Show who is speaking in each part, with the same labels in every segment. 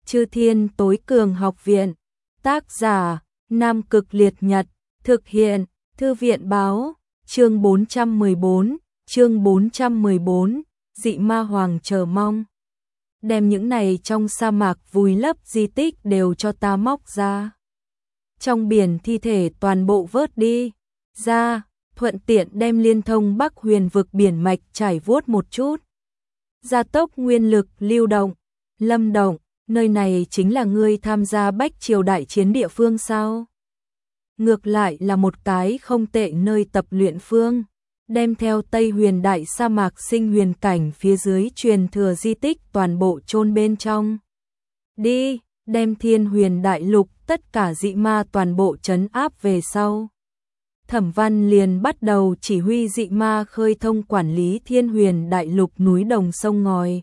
Speaker 1: Chư Thiên Tối Cường Học Viện. Tác giả Nam Cực Liệt Nhật. Thực hiện Thư viện Báo. Chương 414, Dị Ma Hoàng chờ mong. Đem những này trong sa mạc vùi lấp di tích đều cho ta móc ra. Trong biển thi thể toàn bộ vớt đi ra, thuận tiện đem liên thông Bắc Huyền vực biển mạch trải vuốt một chút. Gia tốc nguyên lực lưu động. Lâm Động, nơi này chính là ngươi tham gia Bách Triều đại chiến địa phương sao? Ngược lại là một cái không tệ nơi tập luyện phương, đem theo Tây Huyền đại sa mạc sinh huyền cảnh phía dưới truyền thừa di tích toàn bộ chôn bên trong. Đi, đem Thiên Huyền đại lục tất cả dị ma toàn bộ trấn áp về sau. Thẩm Văn liền bắt đầu chỉ huy dị ma khơi thông quản lý Thiên Huyền đại lục núi đồng sông ngòi.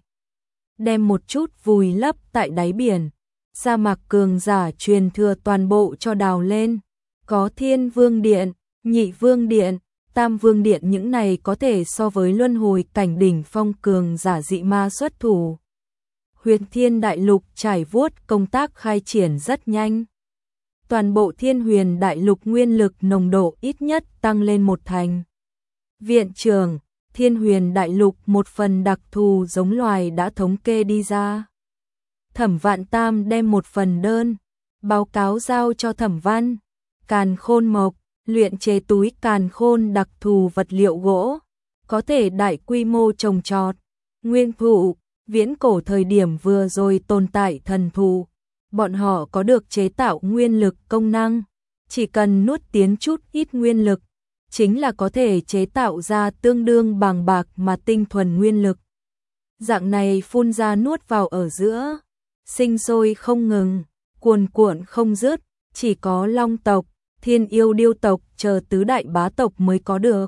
Speaker 1: Đem một chút vùi lấp tại đáy biển, sa mạc cường giả truyền thừa toàn bộ cho đào lên. Có Thiên Vương Điện, Nhị Vương Điện, Tam Vương Điện, những này có thể so với luân hồi cảnh đỉnh phong cường giả dị ma xuất thủ. Huyền Thiên đại lục trải vuốt công tác khai triển rất nhanh. Toàn bộ Thiên Huyền đại lục nguyên lực nồng độ ít nhất tăng lên 1 thành. Viện trưởng, Thiên Huyền đại lục một phần đặc thù giống loài đã thống kê đi ra. Thẩm Vạn Tam đem một phần đơn báo cáo giao cho Thẩm Văn. Càn khôn mộc, luyện chế túi càn khôn đặc thù vật liệu gỗ, có thể đại quy mô trồng trọt. Nguyên thụ, viễn cổ thời điểm vừa rồi tồn tại thần thụ, bọn họ có được chế tạo nguyên lực công năng, chỉ cần nuốt tiến chút ít nguyên lực, chính là có thể chế tạo ra tương đương bàng bạc mà tinh thuần nguyên lực. Dạng này phun ra nuốt vào ở giữa, sinh sôi không ngừng, cuồn cuộn không dứt, chỉ có Long tộc, Thiên Yêu Điêu tộc chờ tứ đại bá tộc mới có được.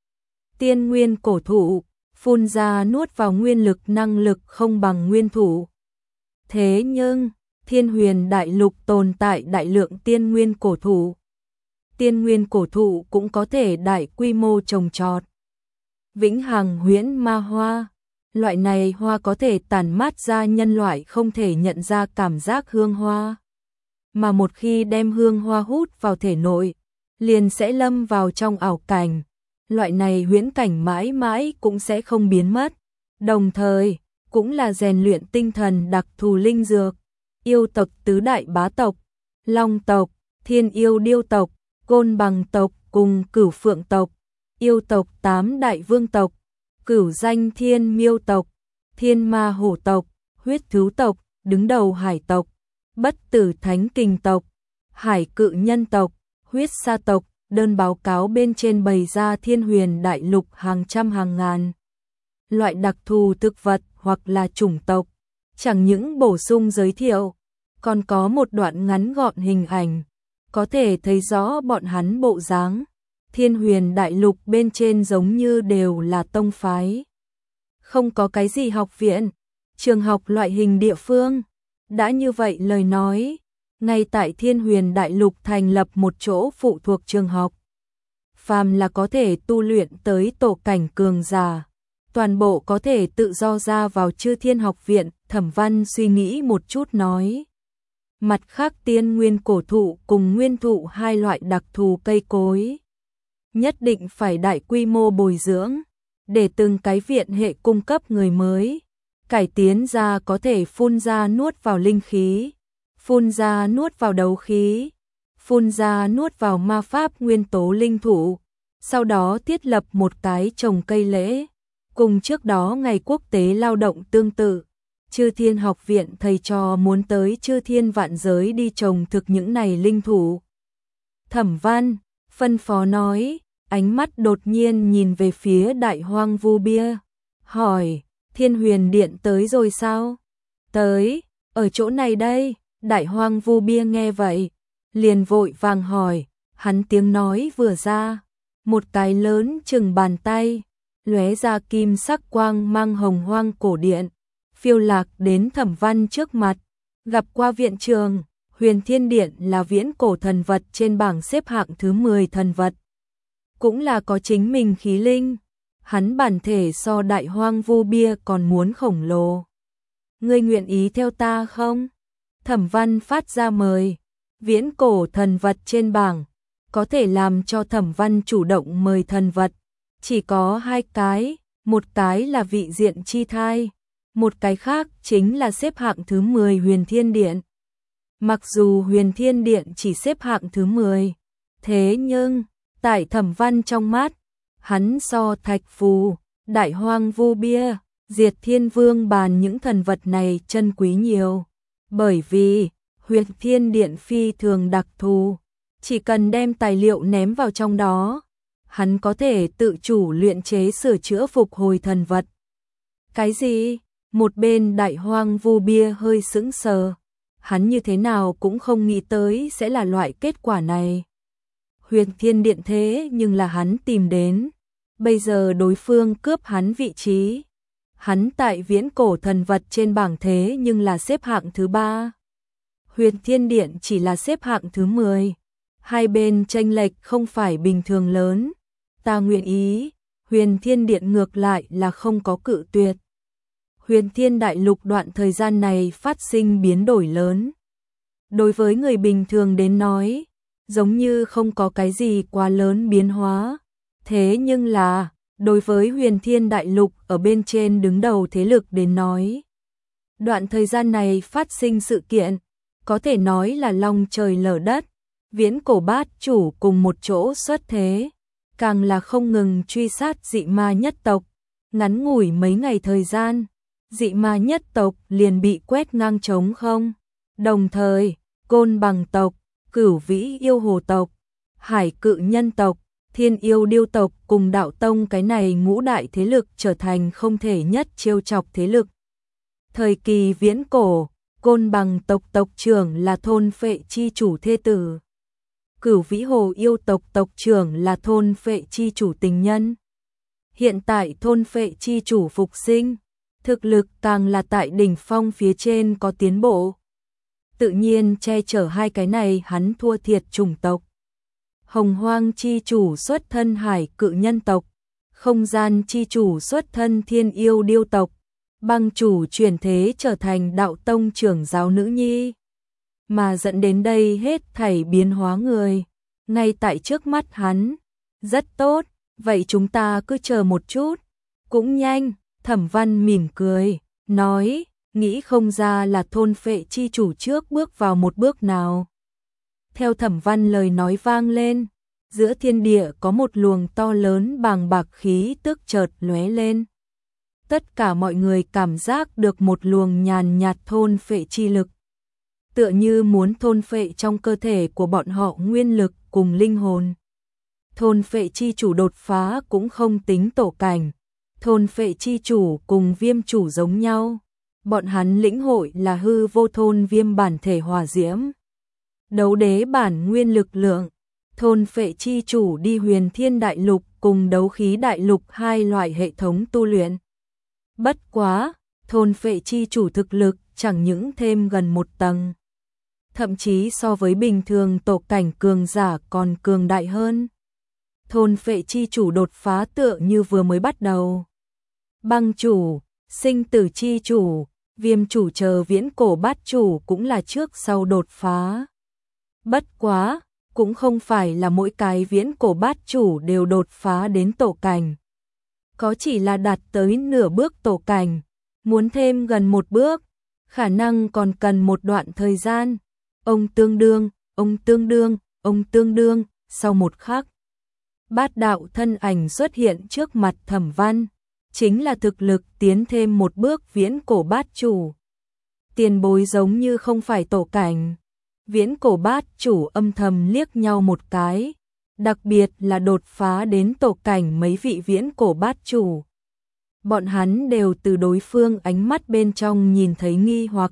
Speaker 1: Tiên nguyên cổ thụ, phun ra nuốt vào nguyên lực năng lực không bằng nguyên thụ. Thế nhưng, Thiên Huyền đại lục tồn tại đại lượng tiên nguyên cổ thụ. Tiên nguyên cổ thụ cũng có thể đại quy mô trồng trọt. Vĩnh hằng huyễn ma hoa, loại này hoa có thể tản mát ra nhân loại không thể nhận ra cảm giác hương hoa. Mà một khi đem hương hoa hút vào thể nội, liền sẽ lâm vào trong ảo cảnh. Loại này huyễn cảnh mãi mãi cũng sẽ không biến mất. Đồng thời, cũng là rèn luyện tinh thần đặc thù linh dược. Yêu tộc tứ đại bá tộc, Long tộc, Thiên Yêu Điêu tộc, Côn Bằng tộc cùng Cửu Phượng tộc, yêu tộc 8 đại vương tộc, Cửu Danh Thiên Miêu tộc, Thiên Ma Hổ tộc, Huyết Thú tộc, đứng đầu Hải tộc, Bất Tử Thánh Kình tộc, Hải Cự Nhân tộc, Huyết Sa tộc. Đơn báo cáo bên trên bày ra Thiên Huyền đại lục hàng trăm hàng ngàn loại đặc thù thực vật hoặc là chủng tộc. Chẳng những bổ sung giới thiệu, còn có một đoạn ngắn gọn hình ảnh, có thể thấy rõ bọn hắn bộ dáng. Thiên Huyền đại lục bên trên giống như đều là tông phái, không có cái gì học viện, trường học loại hình địa phương. Đã như vậy lời nói, ngay tại Thiên Huyền đại lục thành lập một chỗ phụ thuộc trường học. Phàm là có thể tu luyện tới tổ cảnh cường giả, toàn bộ có thể tự do ra vào Chư Thiên học viện. Thẩm Văn suy nghĩ một chút nói. Mặt khác tiên nguyên cổ thụ cùng nguyên thụ hai loại đặc thù cây cối, nhất định phải đại quy mô bồi dưỡng, để từng cái viện hệ cung cấp người mới, cải tiến ra có thể phun ra nuốt vào linh khí, phun ra nuốt vào đấu khí, phun ra nuốt vào ma pháp nguyên tố linh thụ, sau đó thiết lập một cái trồng cây lễ, cùng trước đó ngày quốc tế lao động tương tự. Chư Thiên học viện thầy trò muốn tới Chư Thiên vạn giới đi trồng thực những này linh thụ. Thẩm Văn phân phó nói, ánh mắt đột nhiên nhìn về phía Đại Hoang Vu Bia, hỏi, Thiên Huyền Điện tới rồi sao? Tới, ở chỗ này đây. Đại Hoang Vu Bia nghe vậy, liền vội vàng hỏi, hắn tiếng nói vừa ra, một cái lớn chừng bàn tay, lóe ra kim sắc quang mang hồng hoang cổ điện, phiêu lạc đến Thẩm Văn trước mặt. Gặp qua viện trường, Huyền Thiên Điện là viễn cổ thần vật trên bảng xếp hạng thứ 10 thần vật, cũng là có chính mình khí linh. Hắn bản thể so Đại Hoang Vu Bia còn muốn khổng lồ. Ngươi nguyện ý theo ta không? Thẩm Văn phát ra mời, viễn cổ thần vật trên bảng, có thể làm cho Thẩm Văn chủ động mời thần vật, chỉ có 2 cái, một cái là vị diện chi thai, một cái khác chính là xếp hạng thứ 10 Huyền Thiên Điện. Mặc dù Huyền Thiên Điện chỉ xếp hạng thứ 10, thế nhưng, tại Thẩm Văn trong mắt, hắn so Thạch Phù, Đại Hoang Vu Bia, Diệt Thiên Vương bàn những thần vật này chân quý nhiều. Bởi vì, Huyền Thiên Điện phi thường đặc thù, chỉ cần đem tài liệu ném vào trong đó, hắn có thể tự chủ luyện chế sửa chữa phục hồi thần vật. Cái gì? Một bên Đại Hoang Vu Bia hơi sững sờ, hắn như thế nào cũng không nghĩ tới sẽ là loại kết quả này. Huyền Thiên Điện thế nhưng là hắn tìm đến, bây giờ đối phương cướp hắn vị trí. Hắn tại viễn cổ thần vật trên bảng thế nhưng là xếp hạng thứ 3. Huyền Thiên Điện chỉ là xếp hạng thứ 10. Hai bên chênh lệch không phải bình thường lớn. Ta nguyện ý, Huyền Thiên Điện ngược lại là không có cự tuyệt. Huyền Thiên Đại Lục đoạn thời gian này phát sinh biến đổi lớn. Đối với người bình thường đến nói, giống như không có cái gì quá lớn biến hóa. Thế nhưng là, đối với Huyền Thiên Đại Lục ở bên trên đứng đầu thế lực đến nói, đoạn thời gian này phát sinh sự kiện, có thể nói là long trời lở đất, viễn cổ bát chủ cùng một chỗ xuất thế, càng là không ngừng truy sát dị ma nhất tộc, ngắn ngủi mấy ngày thời gian, dị ma nhất tộc liền bị quét ngang trống không, đồng thời, Côn Bằng tộc, Cửu Vĩ yêu hồ tộc, Hải Cự nhân tộc, Thiên yêu điêu tộc cùng đạo tông cái này ngũ đại thế lực trở thành không thể nhất trêu chọc thế lực. Thời kỳ viễn cổ, Côn Bằng tộc tộc trưởng là thôn phệ chi chủ thê tử. Cửu Vĩ hồ yêu tộc tộc trưởng là thôn phệ chi chủ tình nhân. Hiện tại thôn phệ chi chủ phục sinh, thực lực càng là tại đỉnh phong phía trên có tiến bộ. Tự nhiên che chở hai cái này hắn thua thiệt chủng tộc. Hồng Hoang chi chủ xuất thân Hải Cự nhân tộc, Không Gian chi chủ xuất thân Thiên yêu điêu tộc, Băng chủ chuyển thế trở thành đạo tông trưởng giáo nữ nhi. Mà dẫn đến đây hết thảy biến hóa người, ngay tại trước mắt hắn. Rất tốt, vậy chúng ta cứ chờ một chút. Cũng nhanh, Thẩm Văn mỉm cười, nói, nghĩ không ra là thôn phệ chi chủ trước bước vào một bước nào. Theo Thẩm Văn lời nói vang lên, giữa thiên địa có một luồng to lớn bàng bạc khí tức chợt lóe lên. Tất cả mọi người cảm giác được một luồng nhàn nhạt thôn phệ chi lực. Tựa như muốn thôn phệ trong cơ thể của bọn họ nguyên lực cùng linh hồn. Thôn phệ chi chủ đột phá cũng không tính tổ cảnh. Thôn phệ chi chủ cùng viêm chủ giống nhau. Bọn hắn lĩnh hội là hư vô thôn viêm bản thể hỏa diễm. Đấu đế bản nguyên lực lượng. Thôn phệ chi chủ đi Huyền Thiên Đại Lục cùng đấu khí đại lục hai loại hệ thống tu luyện. Bất quá, thôn phệ chi chủ thực lực chẳng những thêm gần một tầng. Thậm chí so với bình thường tổ cảnh cường giả còn cường đại hơn. Thôn phệ chi chủ đột phá tựa như vừa mới bắt đầu. Băng chủ, sinh tử chi chủ, viêm chủ chờ viễn cổ bát chủ cũng là trước sau đột phá. Bất quá, cũng không phải là mỗi cái viễn cổ bát chủ đều đột phá đến tổ cảnh. Có chỉ là đạt tới nửa bước tổ cảnh, muốn thêm gần một bước, khả năng còn cần một đoạn thời gian. Ông tương đương, ông tương đương, ông tương đương, sau một khắc. Bát đạo thân ảnh xuất hiện trước mặt Thẩm Văn, chính là thực lực tiến thêm một bước viễn cổ bát chủ. Tiền bối giống như không phải tổ cảnh. Viễn cổ bát chủ âm thầm liếc nhau một cái, đặc biệt là đột phá đến tổ cảnh mấy vị viễn cổ bát chủ. Bọn hắn đều từ đối phương ánh mắt bên trong nhìn thấy nghi hoặc.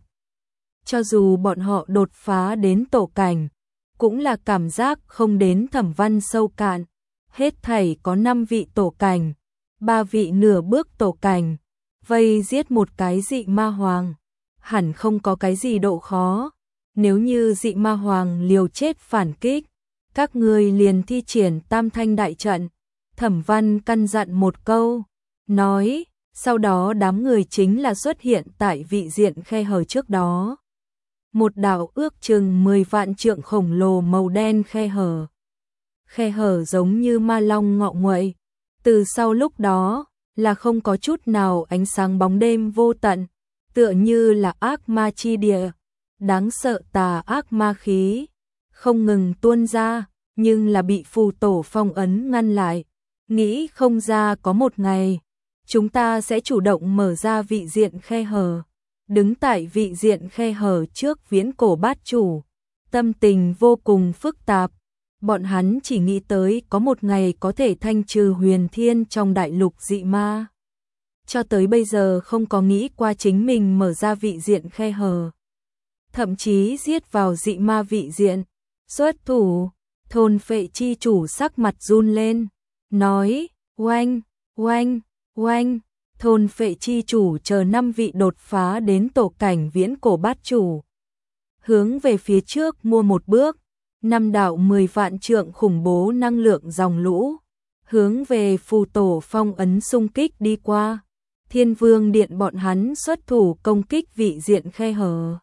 Speaker 1: Cho dù bọn họ đột phá đến tổ cảnh, cũng là cảm giác không đến Thẩm Văn sâu cạn. Hết thảy có 5 vị tổ cảnh, 3 vị nửa bước tổ cảnh, vây giết một cái dị ma hoàng. Hẳn không có cái gì độ khó. Nếu như dị ma hoàng liều chết phản kích, các ngươi liền thi triển tam thanh đại trận. Thẩm Văn căn dặn một câu, nói, sau đó đám người chính là xuất hiện tại vị diện khe hở trước đó. một đạo ước chừng 10 vạn trượng khổng lồ màu đen khe hở. Khe hở giống như ma long ngọ nguậy, từ sau lúc đó là không có chút nào ánh sáng bóng đêm vô tận, tựa như là ác ma chi địa, đáng sợ tà ác ma khí, không ngừng tuôn ra, nhưng là bị phù tổ phong ấn ngăn lại. Nghĩ không ra có một ngày, chúng ta sẽ chủ động mở ra vị diện khe hở. Đứng tại vị diện khe hở trước viễn cổ bát chủ, tâm tình vô cùng phức tạp. Bọn hắn chỉ nghĩ tới có một ngày có thể thanh trừ huyền thiên trong đại lục dị ma. Cho tới bây giờ không có nghĩ qua chính mình mở ra vị diện khe hở. Thậm chí giết vào dị ma vị diện. Xuất thủ, thôn phệ chi chủ sắc mặt run lên. Nói, oanh, oanh, oanh. Thôn phệ chi chủ chờ 5 vị đột phá đến tổ cảnh viễn cổ bát chủ. Hướng về phía trước mua một bước. 5 đạo 10 vạn trượng khủng bố năng lượng dòng lũ. Hướng về phù tổ phong ấn xung kích đi qua. Thiên vương điện bọn hắn xuất thủ công kích vị diện khe hở.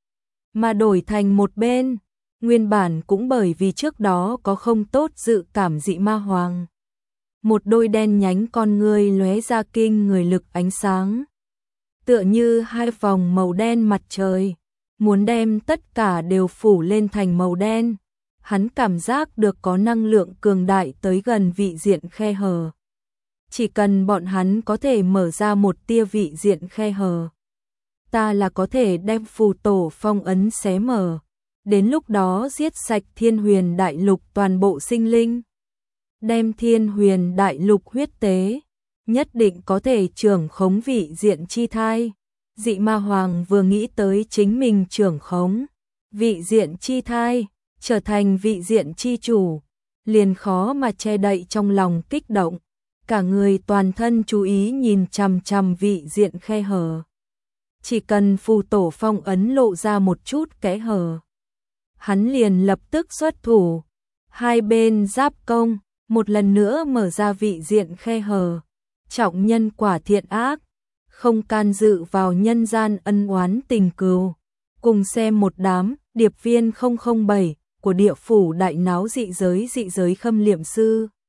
Speaker 1: Mà đổi thành một bên. Nguyên bản cũng bởi vì trước đó có không tốt dự cảm dị ma hoàng. Một đôi đen nhánh con ngươi lóe ra kinh người lực ánh sáng. Tựa như hai vòng màu đen mặt trời, muốn đem tất cả đều phủ lên thành màu đen. Hắn cảm giác được có năng lượng cường đại tới gần vị diện khe hở. Chỉ cần bọn hắn có thể mở ra một tia vị diện khe hở, ta là có thể đem phù tổ phong ấn xé mở. Đến lúc đó giết sạch thiên huyền đại lục toàn bộ sinh linh. Đem thiên huyền đại lục huyết tế, nhất định có thể trưởng khống vị diện chi thai. Dị ma hoàng vừa nghĩ tới chính mình trưởng khống vị diện chi thai, trở thành vị diện chi chủ, liền khó mà che đậy trong lòng kích động. Cả người toàn thân chú ý nhìn chằm chằm vị diện khe hở. Chỉ cần phù tổ phong ấn lộ ra một chút kẽ hở, hắn liền lập tức xuất thủ. Hai bên giáp công, một lần nữa mở ra vị diện khe hở. Trọng nhân quả thiện ác, không can dự vào nhân gian ân oán tình cừu. Cùng xem một đám điệp viên 007 của địa phủ đại náo dị giới khâm liệm sư.